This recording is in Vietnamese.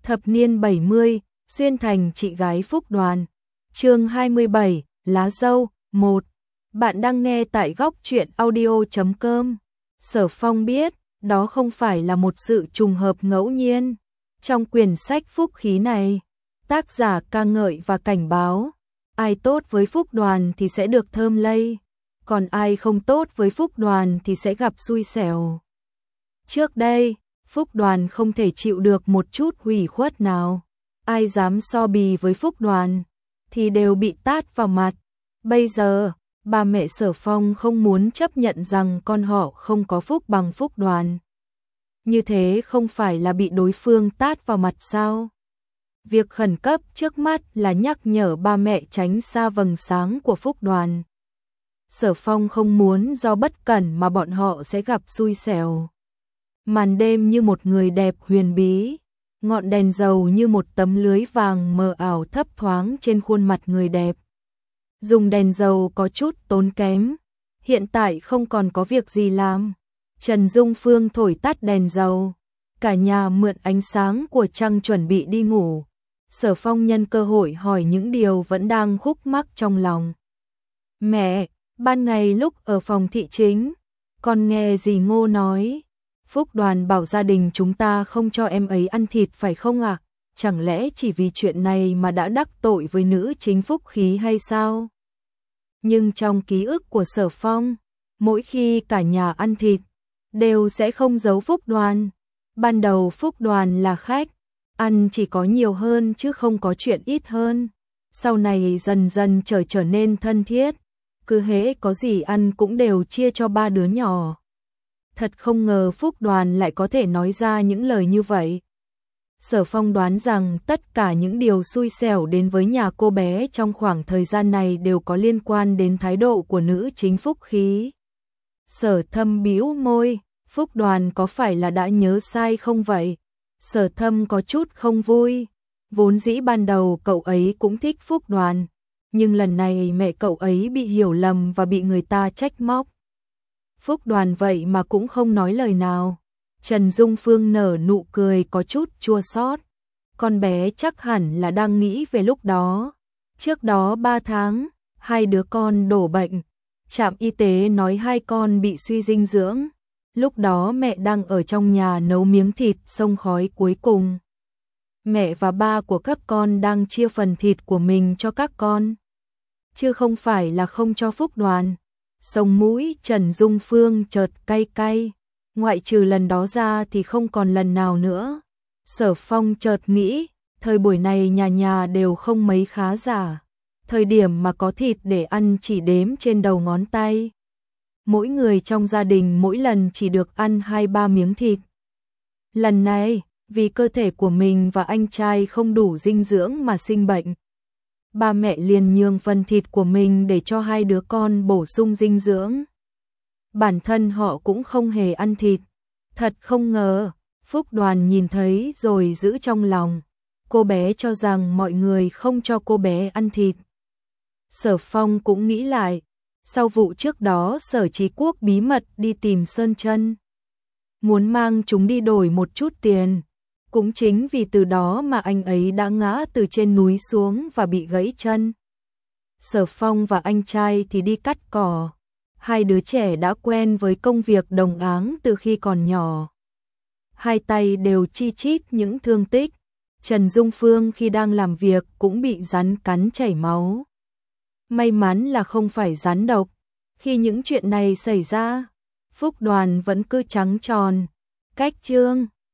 Thập niên 70, xuyên thành chị gái Phúc Đoàn. Chương 27, Lá dâu 1. Bạn đang nghe tại góc truyện audio.com. Sở Phong biết, đó không phải là một sự trùng hợp ngẫu nhiên. Trong quyển sách Phúc Khí này, tác giả ca ngợi và cảnh báo, ai tốt với Phúc Đoàn thì sẽ được thơm lây, còn ai không tốt với Phúc Đoàn thì sẽ gặp xui xẻo. Trước đây, Phúc Đoàn không thể chịu được một chút hủy khuất nào. Ai dám so bì với Phúc Đoàn thì đều bị tát vào mặt. Bây giờ, ba mẹ Sở Phong không muốn chấp nhận rằng con họ không có phúc bằng Phúc Đoàn. Như thế không phải là bị đối phương tát vào mặt sao? Việc khẩn cấp trước mắt là nhắc nhở ba mẹ tránh xa vầng sáng của Phúc Đoàn. Sở Phong không muốn do bất cẩn mà bọn họ sẽ gặp xui xẻo. Màn đêm như một người đẹp huyền bí, ngọn đèn dầu như một tấm lưới vàng mờ ảo thấp thoáng trên khuôn mặt người đẹp. Dùng đèn dầu có chút tốn kém, hiện tại không còn có việc gì làm. Trần Dung Phương thổi tắt đèn dầu, cả nhà mượn ánh sáng của trăng chuẩn bị đi ngủ. Sở Phong nhân cơ hội hỏi những điều vẫn đang khúc mắc trong lòng. Mẹ, ban ngày lúc ở phòng thị chính, con nghe dì Ngô nói, Phúc Đoàn bảo gia đình chúng ta không cho em ấy ăn thịt phải không ạ? Chẳng lẽ chỉ vì chuyện này mà đã đắc tội với nữ chính Phúc Khí hay sao? Nhưng trong ký ức của Sở Phong, mỗi khi cả nhà ăn thịt, đều sẽ không giấu Phúc Đoàn. Ban đầu Phúc Đoàn là khách, ăn chỉ có nhiều hơn chứ không có chuyện ít hơn. Sau này dần dần trở nên thân thiết, cứ hễ có gì ăn cũng đều chia cho ba đứa nhỏ. Thật không ngờ Phúc Đoàn lại có thể nói ra những lời như vậy. Sở Phong đoán rằng tất cả những điều xui xẻo đến với nhà cô bé trong khoảng thời gian này đều có liên quan đến thái độ của nữ chính Phúc Khí. Sở Thâm bĩu môi, Phúc Đoàn có phải là đã nhớ sai không vậy? Sở Thâm có chút không vui, vốn dĩ ban đầu cậu ấy cũng thích Phúc Đoàn, nhưng lần này mẹ cậu ấy bị hiểu lầm và bị người ta trách móc. Phúc Đoàn vậy mà cũng không nói lời nào. Trần Dung Phương nở nụ cười có chút chua xót. Con bé chắc hẳn là đang nghĩ về lúc đó. Trước đó 3 tháng, hai đứa con đổ bệnh. Trạm y tế nói hai con bị suy dinh dưỡng. Lúc đó mẹ đang ở trong nhà nấu miếng thịt xông khói cuối cùng. Mẹ và ba của các con đang chia phần thịt của mình cho các con, chứ không phải là không cho Phúc Đoàn. Sống mũi Trần Dung Phương chợt cay cay, ngoại trừ lần đó ra thì không còn lần nào nữa. Sở Phong chợt nghĩ, thời buổi này nhà nhà đều không mấy khá giả, thời điểm mà có thịt để ăn chỉ đếm trên đầu ngón tay. Mỗi người trong gia đình mỗi lần chỉ được ăn 2-3 miếng thịt. Lần này, vì cơ thể của mình và anh trai không đủ dinh dưỡng mà sinh bệnh, ba mẹ liền nhường phần thịt của mình để cho hai đứa con bổ sung dinh dưỡng. Bản thân họ cũng không hề ăn thịt. Thật không ngờ, Phúc Đoàn nhìn thấy rồi giữ trong lòng. Cô bé cho rằng mọi người không cho cô bé ăn thịt. Sở Phong cũng nghĩ lại, sau vụ trước đó Sở Chí Quốc bí mật đi tìm Sơn Chân, muốn mang chúng đi đổi một chút tiền. Cũng chính vì từ đó mà anh ấy đã ngã từ trên núi xuống và bị gãy chân. Sở Phong và anh trai thì đi cắt cỏ. Hai đứa trẻ đã quen với công việc đồng áng từ khi còn nhỏ. Hai tay đều chi chít những thương tích. Trần Dung Phương khi đang làm việc cũng bị rắn cắn chảy máu. May mắn là không phải rắn độc. Khi những chuyện này xảy ra, Phúc Đoàn vẫn cứ trắng tròn, cách trương,